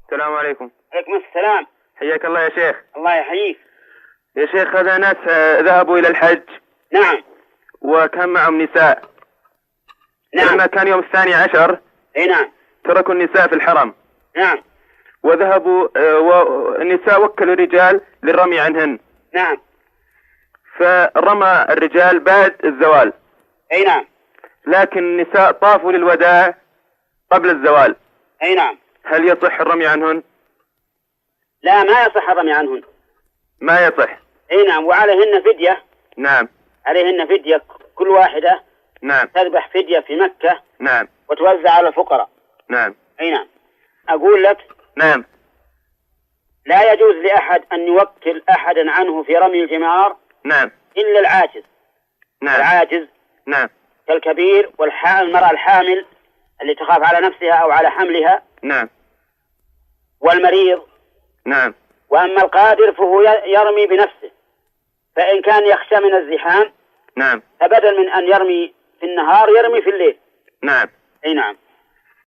السلام عليكم. عليكم السلام. حياك الله يا شيخ. الله يحييك يا شيخ، هذا ناس ذهبوا إلى الحج. نعم. وكان معهم نساء. نعم. لما كان يوم 12 اي نعم. تركوا النساء في الحرم. نعم. وذهبوا والنساء وكلوا الرجال للرمي عنهن. نعم. فرمى الرجال بعد الزوال. اي نعم. لكن النساء طافوا للوداع قبل الزوال. اي نعم. هل يصح الرمي عنهن؟ لا، ما يصح الرمي عنهن. ما يصح. اي نعم. وعليهن فدية. نعم. عليهن فدية، كل واحدة نعم. تذبح فدية في مكة. نعم. وتوزع على الفقراء. نعم. اي نعم. اقول لك. نعم. لا يجوز لأحد أن يوكل أحدا عنه في رمي الجمار. نعم. إلا العاجز. نعم. العاجز. نعم. كالكبير والمرأة الحامل اللي تخاف على نفسها أو على حملها. نعم. والمريض. نعم. وأما القادر فهو يرمي بنفسه، فإن كان يخشى من الزحام. نعم. فبدل من أن يرمي في النهار يرمي في الليل. نعم. أي نعم.